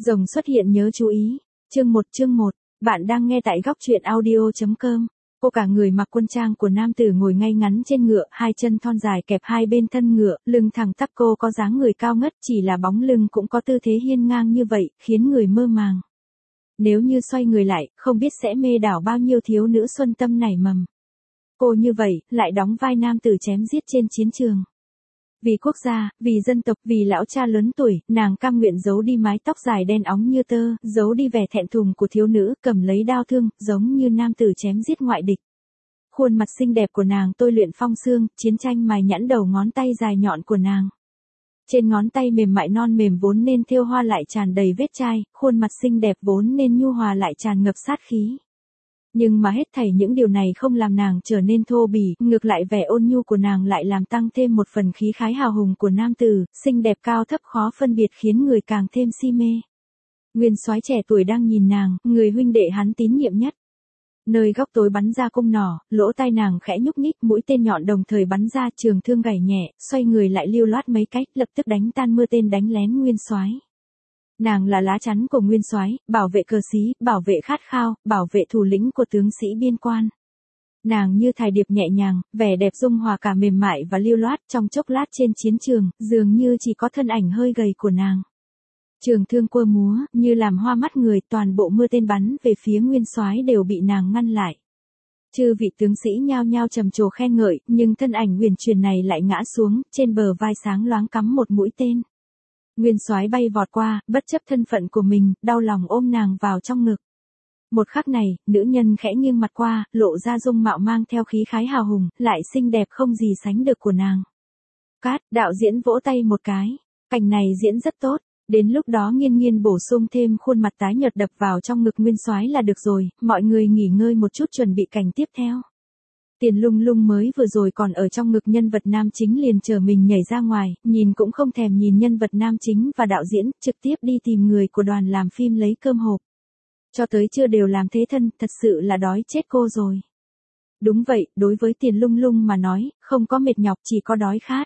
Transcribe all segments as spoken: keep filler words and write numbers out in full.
Rồng xuất hiện nhớ chú ý. Chương một chương một, bạn đang nghe tại góc truyện audio chấm com. Cô cả người mặc quân trang của nam tử ngồi ngay ngắn trên ngựa, hai chân thon dài kẹp hai bên thân ngựa, lưng thẳng tắp, cô có dáng người cao ngất, chỉ là bóng lưng cũng có tư thế hiên ngang như vậy, khiến người mơ màng. Nếu như xoay người lại, không biết sẽ mê đảo bao nhiêu thiếu nữ xuân tâm nảy mầm. Cô như vậy, lại đóng vai nam tử chém giết trên chiến trường. Vì quốc gia, vì dân tộc, vì lão cha lớn tuổi, nàng cam nguyện giấu đi mái tóc dài đen óng như tơ, giấu đi vẻ thẹn thùng của thiếu nữ, cầm lấy đao thương, giống như nam tử chém giết ngoại địch. Khuôn mặt xinh đẹp của nàng tôi luyện phong xương, chiến tranh mài nhẵn đầu ngón tay dài nhọn của nàng. Trên ngón tay mềm mại non mềm vốn nên thêu hoa lại tràn đầy vết chai, khuôn mặt xinh đẹp vốn nên nhu hòa lại tràn ngập sát khí. Nhưng mà hết thảy những điều này không làm nàng trở nên thô bỉ, ngược lại vẻ ôn nhu của nàng lại làm tăng thêm một phần khí khái hào hùng của nam tử, xinh đẹp cao thấp khó phân biệt khiến người càng thêm si mê. Nguyên soái trẻ tuổi đang nhìn nàng, người huynh đệ hắn tín nhiệm nhất. Nơi góc tối bắn ra cung nỏ, lỗ tai nàng khẽ nhúc nhích, mũi tên nhọn đồng thời bắn ra, trường thương gảy nhẹ, xoay người lại lưu loát mấy cách, lập tức đánh tan mưa tên đánh lén Nguyên soái. Nàng là lá chắn của Nguyên soái, bảo vệ cờ xí, bảo vệ khát khao, bảo vệ thủ lĩnh của tướng sĩ biên quan. Nàng như thải điệp nhẹ nhàng, vẻ đẹp dung hòa cả mềm mại và lưu loát, trong chốc lát trên chiến trường, dường như chỉ có thân ảnh hơi gầy của nàng. Trường thương quơ múa, như làm hoa mắt người, toàn bộ mưa tên bắn về phía Nguyên soái đều bị nàng ngăn lại. Chư vị tướng sĩ nhao nhao trầm trồ khen ngợi, nhưng thân ảnh huyền truyền này lại ngã xuống, trên bờ vai sáng loáng cắm một mũi tên. Nguyên soái bay vọt qua, bất chấp thân phận của mình, đau lòng ôm nàng vào trong ngực. Một khắc này, nữ nhân khẽ nghiêng mặt qua, lộ ra dung mạo mang theo khí khái hào hùng, lại xinh đẹp không gì sánh được của nàng. Cát, đạo diễn vỗ tay một cái. Cảnh này diễn rất tốt. Đến lúc đó Nghiên Nghiên bổ sung thêm khuôn mặt tái nhợt đập vào trong ngực Nguyên soái là được rồi, mọi người nghỉ ngơi một chút chuẩn bị cảnh tiếp theo. Tiền Lung Lung mới vừa rồi còn ở trong ngực nhân vật nam chính liền chờ mình nhảy ra ngoài, nhìn cũng không thèm nhìn nhân vật nam chính và đạo diễn, trực tiếp đi tìm người của đoàn làm phim lấy cơm hộp. Cho tới chưa đều làm thế thân, thật sự là đói chết cô rồi. Đúng vậy, đối với Tiền Lung Lung mà nói, không có mệt nhọc chỉ có đói khát.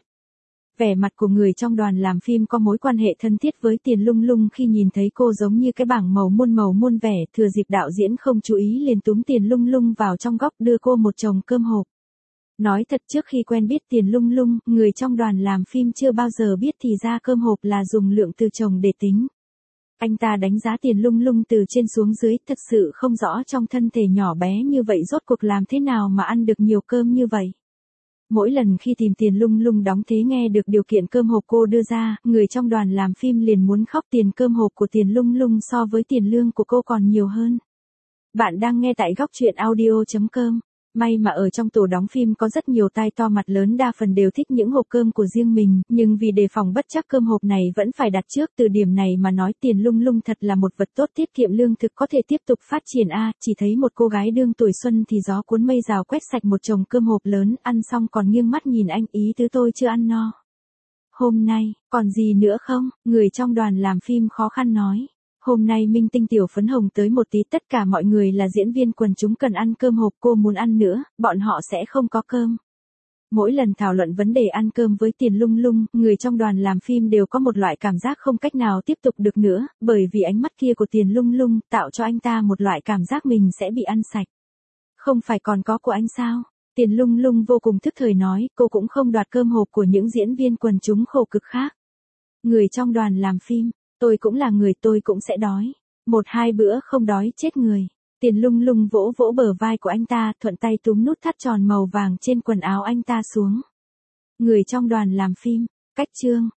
Vẻ mặt của người trong đoàn làm phim có mối quan hệ thân thiết với Tiền Lung Lung khi nhìn thấy cô giống như cái bảng màu muôn màu muôn vẻ, thừa dịp đạo diễn không chú ý liền túm Tiền Lung Lung vào trong góc đưa cô một chồng cơm hộp. Nói thật trước khi quen biết Tiền Lung Lung, người trong đoàn làm phim chưa bao giờ biết thì ra cơm hộp là dùng lượng từ chồng để tính. Anh ta đánh giá Tiền Lung Lung từ trên xuống dưới, thật sự không rõ trong thân thể nhỏ bé như vậy rốt cuộc làm thế nào mà ăn được nhiều cơm như vậy. Mỗi lần khi tìm Tiền Lung Lung đóng thế nghe được điều kiện cơm hộp cô đưa ra, người trong đoàn làm phim liền muốn khóc, tiền cơm hộp của Tiền Lung Lung so với tiền lương của cô còn nhiều hơn. Bạn đang nghe tại góc truyện audio chấm com. May mà ở trong tổ đóng phim có rất nhiều tai to mặt lớn, đa phần đều thích những hộp cơm của riêng mình, nhưng vì đề phòng bất trắc cơm hộp này vẫn phải đặt trước, từ điểm này mà nói Tiền Lung Lung thật là một vật tốt, tiết kiệm lương thực có thể tiếp tục phát triển a. Chỉ thấy một cô gái đương tuổi xuân thì gió cuốn mây rào quét sạch một chồng cơm hộp lớn, ăn xong còn nghiêng mắt nhìn anh, ý tứ tôi chưa ăn no. Hôm nay, còn gì nữa không? Người trong đoàn làm phim khó khăn nói. Hôm nay minh tinh tiểu phấn hồng tới một tí, tất cả mọi người là diễn viên quần chúng cần ăn cơm hộp, cô muốn ăn nữa, bọn họ sẽ không có cơm. Mỗi lần thảo luận vấn đề ăn cơm với Tiền Lung Lung, người trong đoàn làm phim đều có một loại cảm giác không cách nào tiếp tục được nữa, bởi vì ánh mắt kia của Tiền Lung Lung tạo cho anh ta một loại cảm giác mình sẽ bị ăn sạch. Không phải còn có của anh sao? Tiền Lung Lung vô cùng thức thời nói, cô cũng không đoạt cơm hộp của những diễn viên quần chúng khổ cực khác. Người trong đoàn làm phim, tôi cũng là người, tôi cũng sẽ đói. Một hai bữa không đói chết người. Tiền Lung Lung vỗ vỗ bờ vai của anh ta, thuận tay túm nút thắt tròn màu vàng trên quần áo anh ta xuống. Người trong đoàn làm phim, cách chương,